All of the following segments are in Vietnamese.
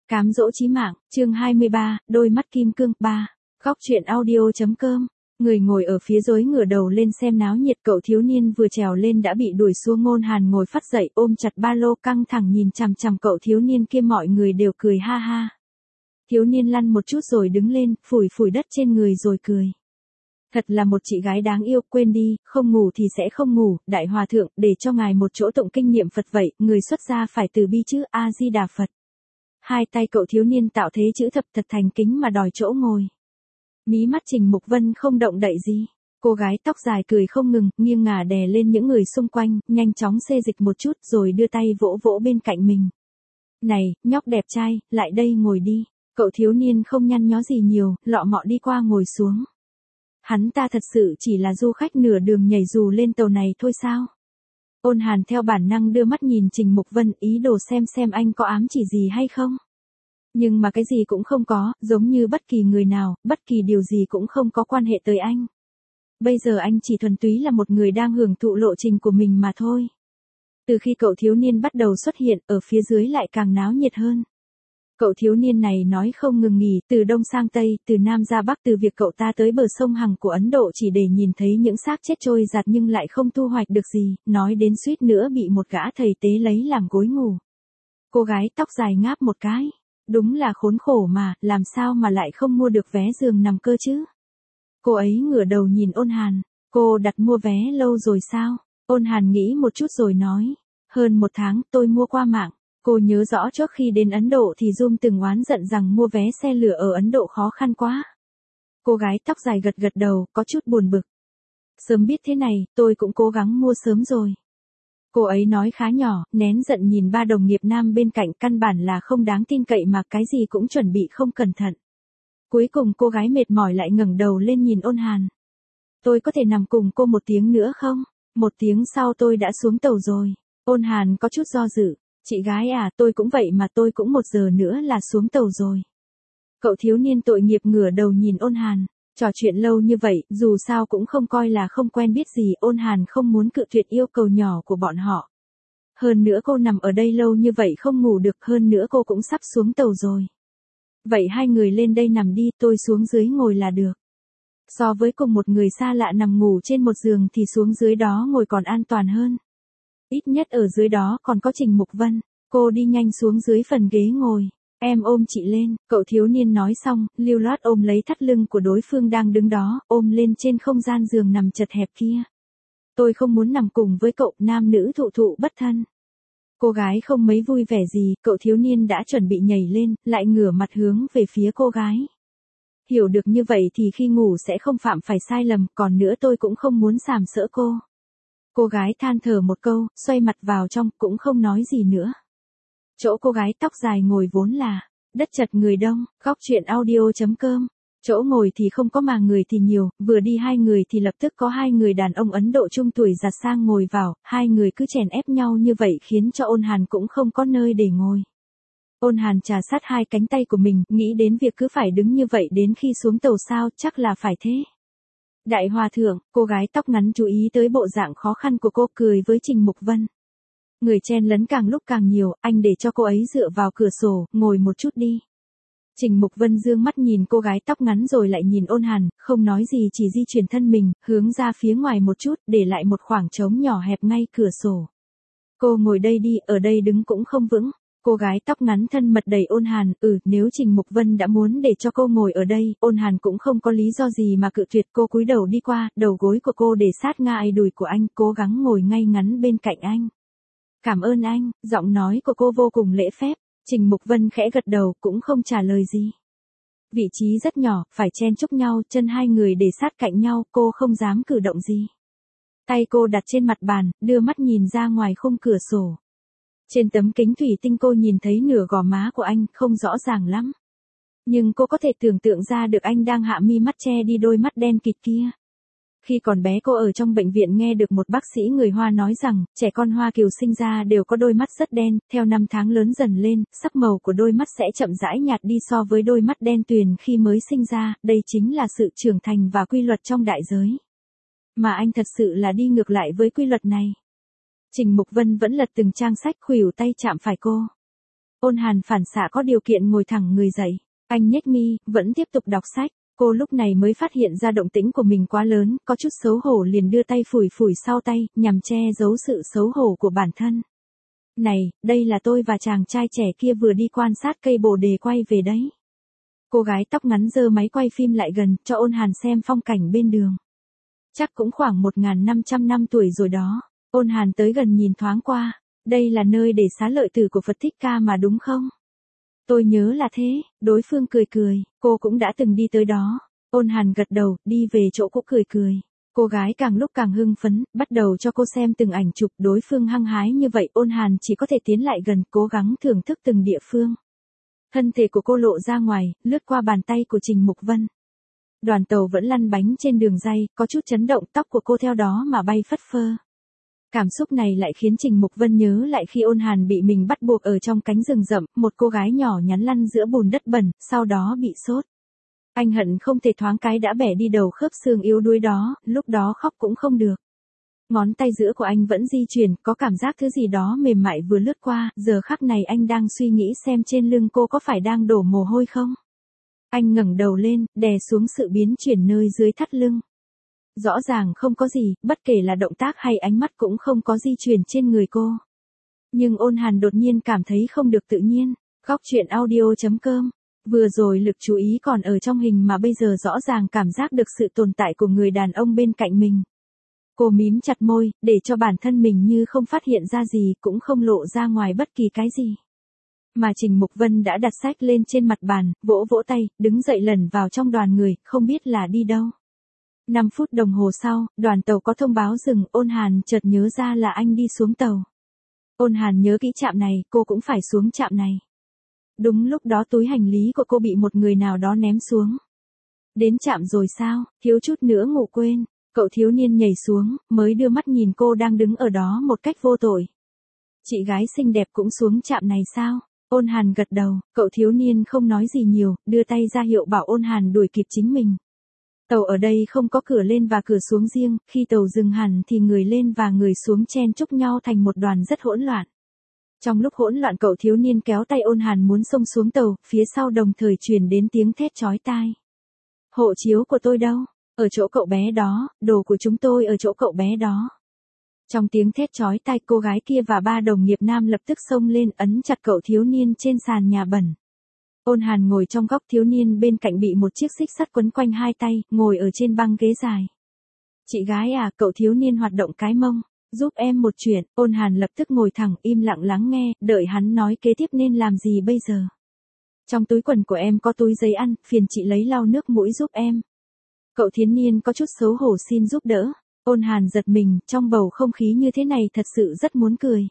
Cám dỗ chí mạng, chương 23, đôi mắt kim cương, 3. Góc truyện audio.com. Người ngồi ở phía dưới ngửa đầu lên xem náo nhiệt, cậu thiếu niên vừa trèo lên đã bị đuổi xuống. Ngôn Hàn ngồi phắt dậy ôm chặt ba lô căng thẳng nhìn chằm chằm cậu thiếu niên kia, mọi người đều cười ha ha. Thiếu niên lăn một chút rồi đứng lên, phủi phủi đất trên người rồi cười. Thật là một chị gái đáng yêu, quên đi, không ngủ thì sẽ không ngủ, đại hòa thượng, để cho ngài một chỗ tụng kinh niệm Phật vậy, người xuất gia phải từ bi chứ, A-di-đà Phật. Hai tay cậu thiếu niên tạo thế chữ thập thật thành kính mà đòi chỗ ngồi. Mí mắt Trình Mục Vân không động đậy gì. Cô gái tóc dài cười không ngừng, nghiêng ngả đè lên những người xung quanh, nhanh chóng xê dịch một chút rồi đưa tay vỗ vỗ bên cạnh mình. Này, nhóc đẹp trai, lại đây ngồi đi. Cậu thiếu niên không nhăn nhó gì nhiều, lọ mọ đi qua ngồi xuống. Hắn ta thật sự chỉ là du khách nửa đường nhảy dù lên tàu này thôi sao? Ôn Hàn theo bản năng đưa mắt nhìn Trình Mục Vân, ý đồ xem anh có ám chỉ gì hay không. Nhưng mà cái gì cũng không có, giống như bất kỳ người nào, bất kỳ điều gì cũng không có quan hệ tới anh. Bây giờ anh chỉ thuần túy là một người đang hưởng thụ lộ trình của mình mà thôi. Từ khi cậu thiếu niên bắt đầu xuất hiện, ở phía dưới lại càng náo nhiệt hơn. Cậu thiếu niên này nói không ngừng nghỉ, từ đông sang tây, từ nam ra bắc, từ việc cậu ta tới bờ sông Hằng của Ấn Độ chỉ để nhìn thấy những xác chết trôi giạt nhưng lại không thu hoạch được gì, nói đến suýt nữa bị một gã thầy tế lấy làm gối ngủ. Cô gái tóc dài ngáp một cái. Đúng là khốn khổ mà, làm sao mà lại không mua được vé giường nằm cơ chứ? Cô ấy ngửa đầu nhìn Ôn Hàn, cô đặt mua vé lâu rồi sao? Ôn Hàn nghĩ một chút rồi nói, hơn 1 tháng, tôi mua qua mạng. Cô nhớ rõ trước khi đến Ấn Độ thì Zoom từng oán giận rằng mua vé xe lửa ở Ấn Độ khó khăn quá. Cô gái tóc dài gật gật đầu, có chút buồn bực. Sớm biết thế này, tôi cũng cố gắng mua sớm rồi. Cô ấy nói khá nhỏ, nén giận nhìn ba đồng nghiệp nam bên cạnh, căn bản là không đáng tin cậy mà cái gì cũng chuẩn bị không cẩn thận. Cuối cùng cô gái mệt mỏi lại ngẩng đầu lên nhìn Ôn Hàn. Tôi có thể nằm cùng cô 1 tiếng nữa không? 1 tiếng sau tôi đã xuống tàu rồi. Ôn Hàn có chút do dự. Chị gái à, tôi cũng vậy mà, tôi cũng 1 giờ nữa là xuống tàu rồi. Cậu thiếu niên tội nghiệp ngửa đầu nhìn Ôn Hàn. Trò chuyện lâu như vậy, dù sao cũng không coi là không quen biết gì, Ôn Hàn không muốn cự tuyệt yêu cầu nhỏ của bọn họ. Hơn nữa cô nằm ở đây lâu như vậy không ngủ được, hơn nữa cô cũng sắp xuống tàu rồi. Vậy hai người lên đây nằm đi, tôi xuống dưới ngồi là được. So với cùng một người xa lạ nằm ngủ trên một giường thì xuống dưới đó ngồi còn an toàn hơn. Ít nhất ở dưới đó còn có Trình Mục Vân. Cô đi nhanh xuống dưới phần ghế ngồi. Em ôm chị lên, cậu thiếu niên nói xong, lưu loát ôm lấy thắt lưng của đối phương đang đứng đó, ôm lên trên không gian giường nằm chật hẹp kia. Tôi không muốn nằm cùng với cậu, nam nữ thụ thụ bất thân. Cô gái không mấy vui vẻ gì, cậu thiếu niên đã chuẩn bị nhảy lên, lại ngửa mặt hướng về phía cô gái. Hiểu được như vậy thì khi ngủ sẽ không phạm phải sai lầm, còn nữa tôi cũng không muốn sàm sỡ cô. Cô gái than thở một câu, xoay mặt vào trong, cũng không nói gì nữa. Chỗ cô gái tóc dài ngồi vốn là đất chật người đông, góc truyện audio.com. Chỗ ngồi thì không có mà người thì nhiều, vừa đi 2 người thì lập tức có 2 người đàn ông Ấn Độ trung tuổi giặt sang ngồi vào, 2 người cứ chèn ép nhau như vậy khiến cho Ôn Hàn cũng không có nơi để ngồi. Ôn Hàn trà sát 2 cánh tay của mình, nghĩ đến việc cứ phải đứng như vậy đến khi xuống tàu sao, chắc là phải thế. Đại hòa thượng, cô gái tóc ngắn chú ý tới bộ dạng khó khăn của cô, cười với Trình Mục Vân. Người chen lấn càng lúc càng nhiều, anh để cho cô ấy dựa vào cửa sổ, ngồi một chút đi. Trình Mục Vân dương mắt nhìn cô gái tóc ngắn rồi lại nhìn Ôn Hàn, không nói gì chỉ di chuyển thân mình, hướng ra phía ngoài một chút, để lại một khoảng trống nhỏ hẹp ngay cửa sổ. Cô ngồi đây đi, ở đây đứng cũng không vững. Cô gái tóc ngắn thân mật đẩy Ôn Hàn, nếu Trình Mục Vân đã muốn để cho cô ngồi ở đây, Ôn Hàn cũng không có lý do gì mà cự tuyệt. Cô cúi đầu đi qua, đầu gối của cô để sát ngay đùi của anh, cố gắng ngồi ngay ngắn bên cạnh anh. Cảm ơn anh, giọng nói của cô vô cùng lễ phép. Trình Mục Vân khẽ gật đầu, cũng không trả lời gì. Vị trí rất nhỏ, phải chen chúc nhau, chân 2 người để sát cạnh nhau, cô không dám cử động gì. Tay cô đặt trên mặt bàn, đưa mắt nhìn ra ngoài khung cửa sổ. Trên tấm kính thủy tinh cô nhìn thấy nửa gò má của anh, không rõ ràng lắm. Nhưng cô có thể tưởng tượng ra được anh đang hạ mi mắt che đi đôi mắt đen kịt kia. Khi còn bé cô ở trong bệnh viện nghe được một bác sĩ người Hoa nói rằng, trẻ con Hoa Kiều sinh ra đều có đôi mắt rất đen, theo năm tháng lớn dần lên, sắc màu của đôi mắt sẽ chậm rãi nhạt đi so với đôi mắt đen tuyền khi mới sinh ra, đây chính là sự trưởng thành và quy luật trong đại giới. Mà anh thật sự là đi ngược lại với quy luật này. Trình Mục Vân vẫn lật từng trang sách, khuỷu tay chạm phải cô. Ôn Hàn phản xạ có điều kiện ngồi thẳng người dậy. Anh nhếch mi, vẫn tiếp tục đọc sách. Cô lúc này mới phát hiện ra động tĩnh của mình quá lớn, có chút xấu hổ liền đưa tay phủi phủi sau tay, nhằm che giấu sự xấu hổ của bản thân. Này, đây là tôi và chàng trai trẻ kia vừa đi quan sát cây bồ đề quay về đấy. Cô gái tóc ngắn giơ máy quay phim lại gần, cho Ôn Hàn xem phong cảnh bên đường. Chắc cũng khoảng 1.500 năm tuổi rồi đó. Ôn Hàn tới gần nhìn thoáng qua. Đây là nơi để xá lợi tử của Phật Thích Ca mà đúng không? Tôi nhớ là thế, đối phương cười cười, cô cũng đã từng đi tới đó. Ôn Hàn gật đầu, đi về chỗ cũ cười cười. Cô gái càng lúc càng hưng phấn, bắt đầu cho cô xem từng ảnh chụp, đối phương hăng hái như vậy, Ôn Hàn chỉ có thể tiến lại gần, cố gắng thưởng thức từng địa phương. Thân thể của cô lộ ra ngoài, lướt qua bàn tay của Trình Mục Vân. Đoàn tàu vẫn lăn bánh trên đường ray, có chút chấn động, tóc của cô theo đó mà bay phất phơ. Cảm xúc này lại khiến Trình Mục Vân nhớ lại khi Ôn Hàn bị mình bắt buộc ở trong cánh rừng rậm, một cô gái nhỏ nhắn lăn giữa bùn đất bẩn, sau đó bị sốt. Anh hận không thể thoáng cái đã bẻ đi đầu khớp xương yếu đuối đó, lúc đó khóc cũng không được. Ngón tay giữa của anh vẫn di chuyển, có cảm giác thứ gì đó mềm mại vừa lướt qua, giờ khắc này anh đang suy nghĩ xem trên lưng cô có phải đang đổ mồ hôi không. Anh ngẩng đầu lên, đè xuống sự biến chuyển nơi dưới thắt lưng. Rõ ràng không có gì, bất kể là động tác hay ánh mắt cũng không có di chuyển trên người cô. Nhưng Ôn Hàn đột nhiên cảm thấy không được tự nhiên. Góc truyện audio.com. Vừa rồi lực chú ý còn ở trong hình mà bây giờ rõ ràng cảm giác được sự tồn tại của người đàn ông bên cạnh mình. Cô mím chặt môi, để cho bản thân mình như không phát hiện ra gì, cũng không lộ ra ngoài bất kỳ cái gì. Mà Trình Mục Vân đã đặt sách lên trên mặt bàn, vỗ vỗ tay, đứng dậy lẩn vào trong đoàn người, không biết là đi đâu. 5 phút đồng hồ sau, đoàn tàu có thông báo dừng, Ôn Hàn chợt nhớ ra là anh đi xuống tàu. Ôn Hàn nhớ kỹ trạm này, cô cũng phải xuống trạm này. Đúng lúc đó túi hành lý của cô bị một người nào đó ném xuống. Đến trạm rồi sao, thiếu chút nữa ngủ quên. Cậu thiếu niên nhảy xuống, mới đưa mắt nhìn cô đang đứng ở đó một cách vô tội. Chị gái xinh đẹp cũng xuống trạm này sao? Ôn Hàn gật đầu, cậu thiếu niên không nói gì nhiều, đưa tay ra hiệu bảo Ôn Hàn đuổi kịp chính mình. Tàu ở đây không có cửa lên và cửa xuống riêng, khi tàu dừng hẳn thì người lên và người xuống chen chúc nhau thành một đoàn rất hỗn loạn. Trong lúc hỗn loạn cậu thiếu niên kéo tay Ôn Hàn muốn xông xuống tàu, phía sau đồng thời truyền đến tiếng thét chói tai. Hộ chiếu của tôi đâu? Ở chỗ cậu bé đó, đồ của chúng tôi ở chỗ cậu bé đó. Trong tiếng thét chói tai cô gái kia và 3 đồng nghiệp nam lập tức xông lên ấn chặt cậu thiếu niên trên sàn nhà bẩn. Ôn Hàn ngồi trong góc, thiếu niên bên cạnh bị một chiếc xích sắt quấn quanh hai tay, ngồi ở trên băng ghế dài. Chị gái à, cậu thiếu niên hoạt động cái mông, giúp em một chuyện. Ôn Hàn lập tức ngồi thẳng im lặng lắng nghe, đợi hắn nói kế tiếp nên làm gì bây giờ. Trong túi quần của em có túi giấy ăn, phiền chị lấy lau nước mũi giúp em. Cậu thiếu niên có chút xấu hổ xin giúp đỡ. Ôn Hàn giật mình, trong bầu không khí như thế này thật sự rất muốn cười.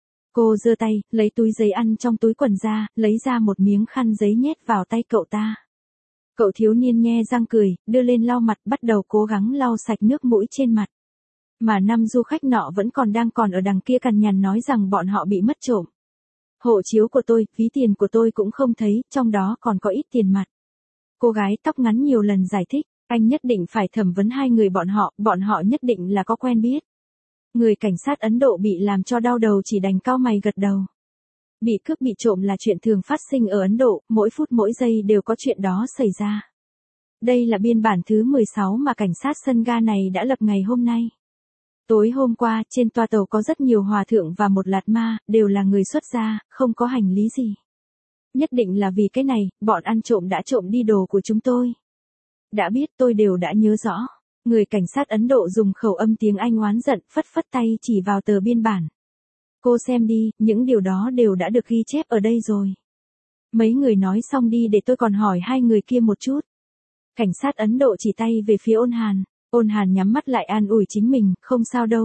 Cô giơ tay, lấy túi giấy ăn trong túi quần ra, lấy ra một miếng khăn giấy nhét vào tay cậu ta. Cậu thiếu niên nhe răng cười, đưa lên lau mặt, bắt đầu cố gắng lau sạch nước mũi trên mặt. Mà 5 du khách nọ vẫn còn ở đằng kia cằn nhằn nói rằng bọn họ bị mất trộm. Hộ chiếu của tôi, ví tiền của tôi cũng không thấy, trong đó còn có ít tiền mặt. Cô gái tóc ngắn nhiều lần giải thích, anh nhất định phải thẩm vấn 2 người bọn họ nhất định là có quen biết. Người cảnh sát Ấn Độ bị làm cho đau đầu chỉ đành cau mày gật đầu. Bị cướp bị trộm là chuyện thường phát sinh ở Ấn Độ, mỗi phút mỗi giây đều có chuyện đó xảy ra. Đây là biên bản thứ 16 mà cảnh sát sân ga này đã lập ngày hôm nay. Tối hôm qua, trên toa tàu có rất nhiều hòa thượng và một lạt ma, đều là người xuất gia, không có hành lý gì. Nhất định là vì cái này, bọn ăn trộm đã trộm đi đồ của chúng tôi. Đã biết tôi đều đã nhớ rõ. Người cảnh sát Ấn Độ dùng khẩu âm tiếng Anh oán giận, phất phất tay chỉ vào tờ biên bản. Cô xem đi, những điều đó đều đã được ghi chép ở đây rồi. Mấy người nói xong đi để tôi còn hỏi 2 người kia một chút. Cảnh sát Ấn Độ chỉ tay về phía Ôn Hàn. Ôn Hàn nhắm mắt lại an ủi chính mình, không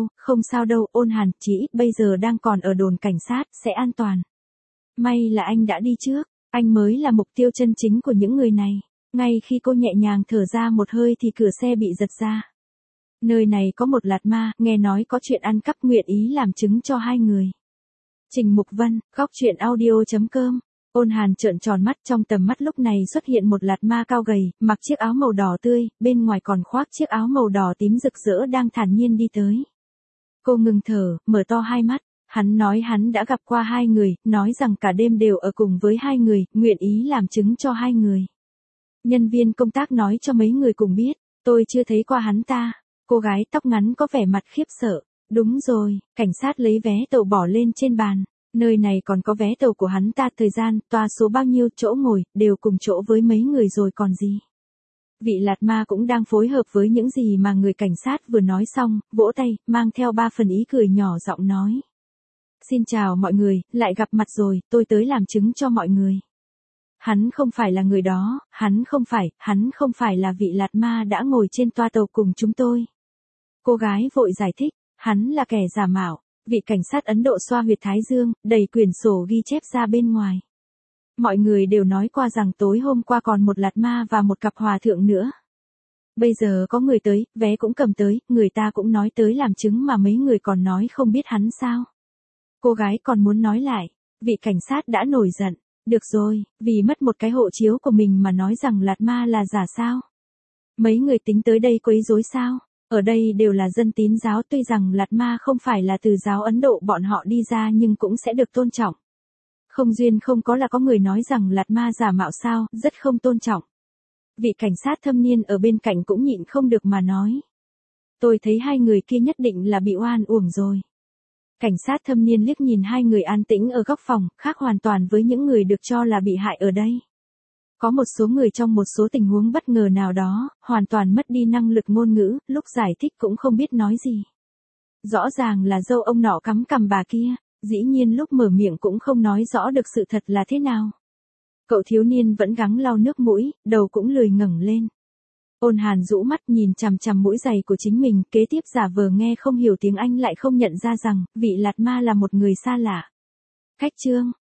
sao đâu, Ôn Hàn, chỉ ít bây giờ đang còn ở đồn cảnh sát, sẽ an toàn. May là anh đã đi trước, anh mới là mục tiêu chân chính của những người này. Ngay khi cô nhẹ nhàng thở ra một hơi thì cửa xe bị giật ra. Nơi này có một lạt ma, nghe nói có chuyện ăn cắp, nguyện ý làm chứng cho 2 người. Trình Mục Vân, góc truyện audio.com. Ôn Hàn trợn tròn mắt, trong tầm mắt lúc này xuất hiện một lạt ma cao gầy, mặc chiếc áo màu đỏ tươi, bên ngoài còn khoác chiếc áo màu đỏ tím rực rỡ đang thản nhiên đi tới. Cô ngừng thở, mở to hai mắt, Hắn nói hắn đã gặp qua hai người, nói rằng cả đêm đều ở cùng với hai người, nguyện ý làm chứng cho hai người. Nhân viên công tác nói cho mấy người cùng biết, tôi chưa thấy qua hắn ta. Cô gái tóc ngắn có vẻ mặt khiếp sợ. Đúng rồi, cảnh sát lấy vé tàu bỏ lên trên bàn. Nơi này còn có vé tàu của hắn ta, thời gian, toa số bao nhiêu, chỗ ngồi, đều cùng chỗ với mấy người rồi còn gì. Vị Lạt Ma cũng đang phối hợp với những gì mà người cảnh sát vừa nói xong, vỗ tay, mang theo 3 phần ý cười nhỏ giọng nói. Xin chào mọi người, lại gặp mặt rồi, tôi tới làm chứng cho mọi người. Hắn không phải là người đó, hắn không phải là vị Lạt Ma đã ngồi trên toa tàu cùng chúng tôi. Cô gái vội giải thích, hắn là kẻ giả mạo. Vị cảnh sát Ấn Độ xoa huyệt thái dương, đẩy quyển sổ ghi chép ra bên ngoài. Mọi người đều nói qua rằng tối hôm qua còn một Lạt Ma và một cặp hòa thượng nữa. Bây giờ có người tới, vé cũng cầm tới, người ta cũng nói tới làm chứng mà mấy người còn nói không biết hắn sao. Cô gái còn muốn nói lại, vị cảnh sát đã nổi giận. Được rồi, vì mất một cái hộ chiếu của mình mà nói rằng Lạt Ma là giả sao? Mấy người tính tới đây quấy rối sao? Ở đây đều là dân tín giáo, tuy rằng Lạt Ma không phải là từ giáo Ấn Độ bọn họ đi ra nhưng cũng sẽ được tôn trọng. Không duyên không có là có người nói rằng Lạt Ma giả mạo sao, rất không tôn trọng. Vị cảnh sát thâm niên ở bên cạnh cũng nhịn không được mà nói. Tôi thấy hai người kia nhất định là bị oan uổng rồi. Cảnh sát thâm niên liếc nhìn hai người an tĩnh ở góc phòng, khác hoàn toàn với những người được cho là bị hại ở đây. Có một số người trong một số tình huống bất ngờ nào đó, hoàn toàn mất đi năng lực ngôn ngữ, lúc giải thích cũng không biết nói gì. Rõ ràng là dâu ông nọ cắm cằm bà kia, dĩ nhiên lúc mở miệng cũng không nói rõ được sự thật là thế nào. Cậu thiếu niên vẫn gắng lau nước mũi, đầu cũng lười ngẩng lên. Ôn Hàn rũ mắt nhìn chằm chằm mũi giày của chính mình, kế tiếp giả vờ nghe không hiểu tiếng Anh lại không nhận ra rằng, vị Lạt Ma là một người xa lạ. Khách trương,